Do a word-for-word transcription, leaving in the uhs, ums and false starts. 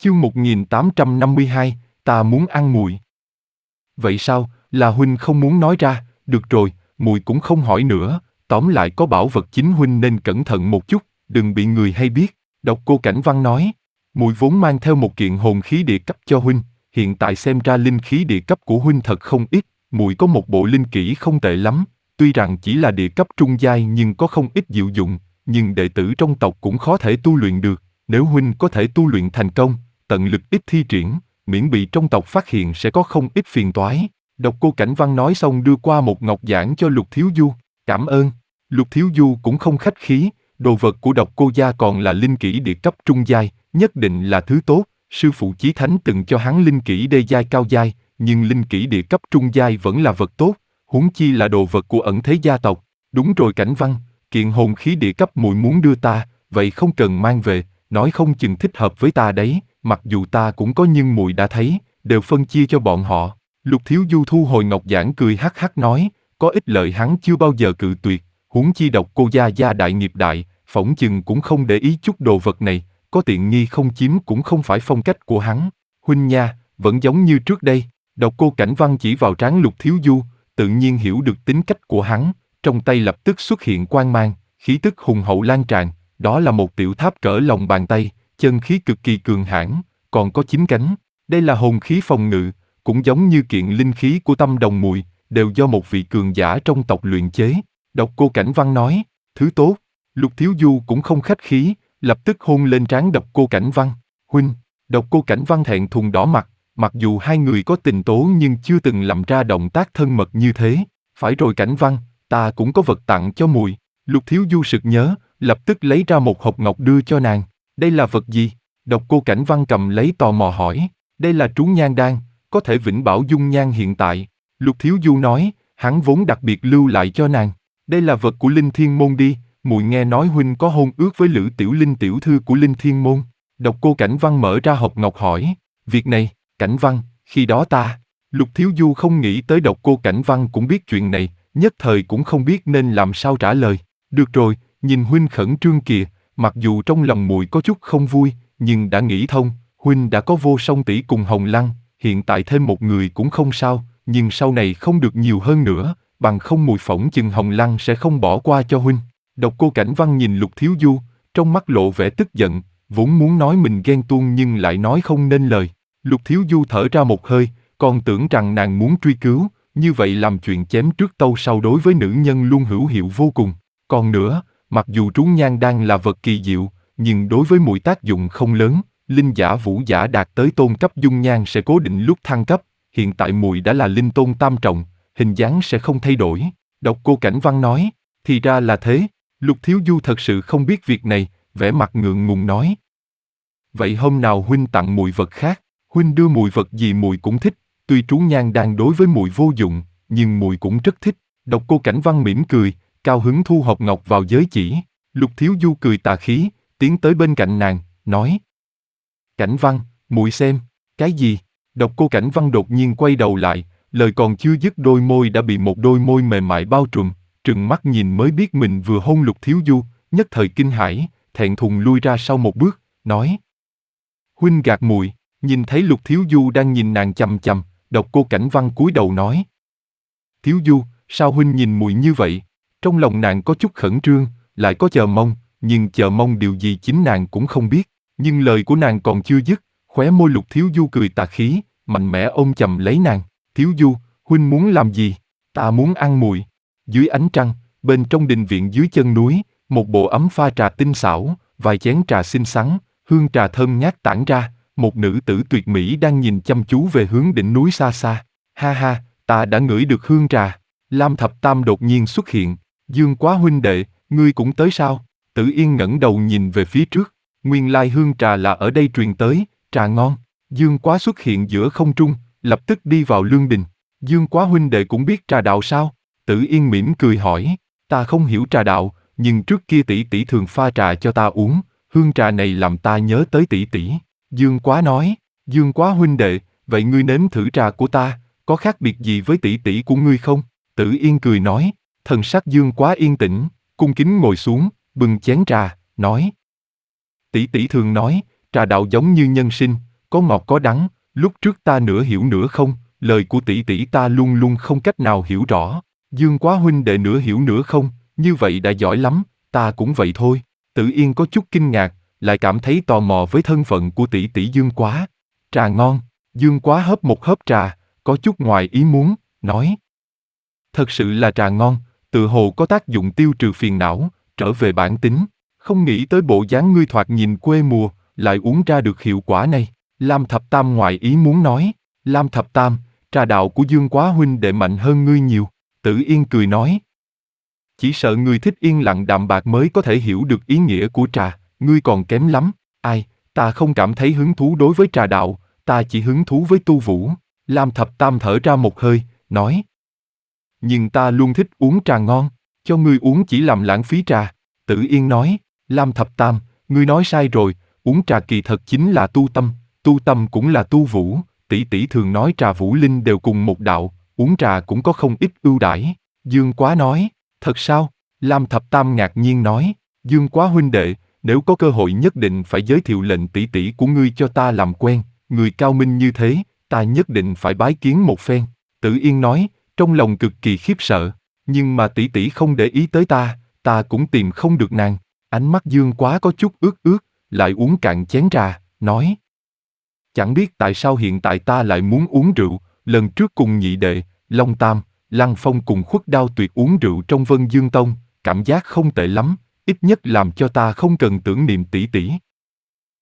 Chương một nghìn tám trăm năm mươi hai, ta muốn ăn muội. Vậy sao, là huynh không muốn nói ra, được rồi, muội cũng không hỏi nữa, tóm lại có bảo vật chính huynh nên cẩn thận một chút, đừng bị người hay biết. Độc Cô Cảnh Văn nói, muội vốn mang theo một kiện hồn khí địa cấp cho huynh, hiện tại xem ra linh khí địa cấp của huynh thật không ít, muội có một bộ linh kỹ không tệ lắm, tuy rằng chỉ là địa cấp trung giai nhưng có không ít diệu dụng, nhưng đệ tử trong tộc cũng khó thể tu luyện được, nếu huynh có thể tu luyện thành công, tận lực ít thi triển, miễn bị trong tộc phát hiện sẽ có không ít phiền toái. Độc Cô Cảnh Văn nói xong đưa qua một ngọc giản cho Lục Thiếu Du, cảm ơn. Lục Thiếu Du cũng không khách khí, đồ vật của Độc Cô gia còn là linh kỹ địa cấp trung giai, nhất định là thứ tốt, sư phụ Chí Thánh từng cho hắn linh kỹ đê giai cao giai, nhưng linh kỹ địa cấp trung giai vẫn là vật tốt, huống chi là đồ vật của ẩn thế gia tộc. Đúng rồi Cảnh Văn, kiện hồn khí địa cấp muội muốn đưa ta, vậy không cần mang về, nói không chừng thích hợp với ta đấy, mặc dù ta cũng có nhưng muội đã thấy, đều phân chia cho bọn họ. Lục Thiếu Du thu hồi ngọc giản cười hắc hắc nói, có ích lợi hắn chưa bao giờ cự tuyệt, huống chi Độc Cô gia gia đại nghiệp đại, phỏng chừng cũng không để ý chút đồ vật này, có tiện nghi không chiếm cũng không phải phong cách của hắn. Huynh nha, vẫn giống như trước đây. Độc Cô Cảnh Văn chỉ vào trán Lục Thiếu Du, tự nhiên hiểu được tính cách của hắn, trong tay lập tức xuất hiện quang mang, khí tức hùng hậu lan tràn, đó là một tiểu tháp cỡ lòng bàn tay, chân khí cực kỳ cường hãn, còn có chín cánh. Đây là hồn khí phòng ngự, cũng giống như kiện linh khí của Tâm Đồng muội, đều do một vị cường giả trong tộc luyện chế. Độc Cô Cảnh Văn nói, thứ tốt. Lục Thiếu Du cũng không khách khí, lập tức hôn lên trán Độc Cô Cảnh Văn. Huynh. Độc Cô Cảnh Văn thẹn thùng đỏ mặt, mặc dù hai người có tình tố nhưng chưa từng làm ra động tác thân mật như thế. Phải rồi Cảnh Văn, ta cũng có vật tặng cho muội. Lục Thiếu Du sực nhớ, lập tức lấy ra một hộp ngọc đưa cho nàng. Đây là vật gì? Độc Cô Cảnh Văn cầm lấy tò mò hỏi. Đây là trú nhan đan, có thể vĩnh bảo dung nhan hiện tại. Lục Thiếu Du nói, hắn vốn đặc biệt lưu lại cho nàng. Đây là vật của Linh Thiên Môn đi, muội nghe nói huynh có hôn ước với Lữ Tiểu Linh tiểu thư của Linh Thiên Môn. Độc Cô Cảnh Văn mở ra hộp ngọc hỏi, việc này, Cảnh Văn, khi đó ta. Lục Thiếu Du không nghĩ tới Độc Cô Cảnh Văn cũng biết chuyện này, nhất thời cũng không biết nên làm sao trả lời. Được rồi, nhìn huynh khẩn trương kìa, mặc dù trong lòng muội có chút không vui, nhưng đã nghĩ thông, huynh đã có Vô Song tỷ cùng Hồng Lăng, hiện tại thêm một người cũng không sao, nhưng sau này không được nhiều hơn nữa, bằng không muội phỏng chừng Hồng Lăng sẽ không bỏ qua cho huynh. Độc Cô Cảnh Văn nhìn Lục Thiếu Du, trong mắt lộ vẻ tức giận, vốn muốn nói mình ghen tuông nhưng lại nói không nên lời. Lục Thiếu Du thở ra một hơi, còn tưởng rằng nàng muốn truy cứu, như vậy làm chuyện chém trước tâu sau đối với nữ nhân luôn hữu hiệu vô cùng. Còn nữa, mặc dù trú nhan đan là vật kỳ diệu, nhưng đối với muội tác dụng không lớn, linh giả vũ giả đạt tới tôn cấp dung nhan sẽ cố định lúc thăng cấp, hiện tại muội đã là linh tôn tam trọng, hình dáng sẽ không thay đổi. Độc Cô Cảnh Văn nói, thì ra là thế. Lục Thiếu Du thật sự không biết việc này, vẻ mặt ngượng ngùng nói. Vậy hôm nào huynh tặng muội vật khác, huynh đưa muội vật gì muội cũng thích, tuy trú nhan đan đối với muội vô dụng, nhưng muội cũng rất thích. Độc Cô Cảnh Văn mỉm cười, cao hứng thu hộp ngọc vào giới chỉ. Lục Thiếu Du cười tà khí, tiến tới bên cạnh nàng, nói: Cảnh Văn, muội xem, cái gì? Độc Cô Cảnh Văn đột nhiên quay đầu lại, lời còn chưa dứt đôi môi đã bị một đôi môi mềm mại bao trùm, trừng mắt nhìn mới biết mình vừa hôn Lục Thiếu Du, nhất thời kinh hãi, thẹn thùng lui ra sau một bước, nói: Huynh gạt muội. Nhìn thấy Lục Thiếu Du đang nhìn nàng chằm chằm, Độc Cô Cảnh Văn cúi đầu nói: Thiếu Du, sao huynh nhìn muội như vậy? Trong lòng nàng có chút khẩn trương, lại có chờ mong, nhưng chờ mong điều gì chính nàng cũng không biết. Nhưng lời của nàng còn chưa dứt, khóe môi Lục Thiếu Du cười tà khí, mạnh mẽ ôm chầm lấy nàng. Thiếu Du, huynh muốn làm gì? Ta muốn ăn muội. Dưới ánh trăng, bên trong đình viện dưới chân núi, một bộ ấm pha trà tinh xảo, vài chén trà xinh xắn, hương trà thơm ngát tản ra, một nữ tử tuyệt mỹ đang nhìn chăm chú về hướng đỉnh núi xa xa. Ha ha, ta đã ngửi được hương trà. Lam Thập Tam đột nhiên xuất hiện. Dương Quá huynh đệ, ngươi cũng tới sao? Tử Yên ngẩng đầu nhìn về phía trước. Nguyên lai hương trà là ở đây truyền tới, trà ngon. Dương Quá xuất hiện giữa không trung, lập tức đi vào lương đình. Dương Quá huynh đệ cũng biết trà đạo sao? Tử Yên mỉm cười hỏi. Ta không hiểu trà đạo, nhưng trước kia tỷ tỷ thường pha trà cho ta uống, hương trà này làm ta nhớ tới tỷ tỷ. Dương Quá nói. Dương Quá huynh đệ, vậy ngươi nếm thử trà của ta, có khác biệt gì với tỷ tỷ của ngươi không? Tử Yên cười nói. Thần sắc Dương Quá yên tĩnh, cung kính ngồi xuống, bưng chén trà, nói: Tỷ tỷ thường nói, trà đạo giống như nhân sinh, có ngọt có đắng, lúc trước ta nửa hiểu nửa không, lời của tỷ tỷ ta luôn luôn không cách nào hiểu rõ. Dương Quá huynh đệ nửa hiểu nửa không, như vậy đã giỏi lắm, ta cũng vậy thôi. Tử Yên có chút kinh ngạc, lại cảm thấy tò mò với thân phận của tỷ tỷ Dương Quá. Trà ngon. Dương Quá hớp một hớp trà, có chút ngoài ý muốn, nói. Thật sự là trà ngon, tự hồ có tác dụng tiêu trừ phiền não, trở về bản tính. Không nghĩ tới bộ dáng ngươi thoạt nhìn quê mùa, lại uống ra được hiệu quả này. Lam Thập Tam ngoài ý muốn nói. Lam Thập Tam, trà đạo của Dương Quá huynh đệ mạnh hơn ngươi nhiều. Tử Yên cười nói. Chỉ sợ ngươi thích yên lặng đạm bạc mới có thể hiểu được ý nghĩa của trà, ngươi còn kém lắm. Ai, ta không cảm thấy hứng thú đối với trà đạo, ta chỉ hứng thú với tu vũ. Lam Thập Tam thở ra một hơi, nói. Nhưng ta luôn thích uống trà ngon, cho ngươi uống chỉ làm lãng phí trà. Tử Yên nói. Lam Thập Tam, ngươi nói sai rồi, uống trà kỳ thật chính là tu tâm, tu tâm cũng là tu vũ. Tỷ tỷ thường nói trà vũ linh đều cùng một đạo, uống trà cũng có không ít ưu đãi. Dương Quá nói. Thật sao? Lam Thập Tam ngạc nhiên nói. Dương Quá huynh đệ, nếu có cơ hội nhất định phải giới thiệu lệnh tỷ tỷ của ngươi cho ta làm quen, người cao minh như thế, ta nhất định phải bái kiến một phen. Tử Yên nói, trong lòng cực kỳ khiếp sợ, nhưng mà tỷ tỷ không để ý tới ta, ta cũng tìm không được nàng. Ánh mắt Dương Quá có chút ướt ướt, lại uống cạn chén trà, nói. Chẳng biết tại sao hiện tại ta lại muốn uống rượu, lần trước cùng nhị đệ, Long Tam, Lăng Phong cùng Khuất Đao Tuyệt uống rượu trong Vân Dương Tông, cảm giác không tệ lắm, ít nhất làm cho ta không cần tưởng niệm tỷ tỷ.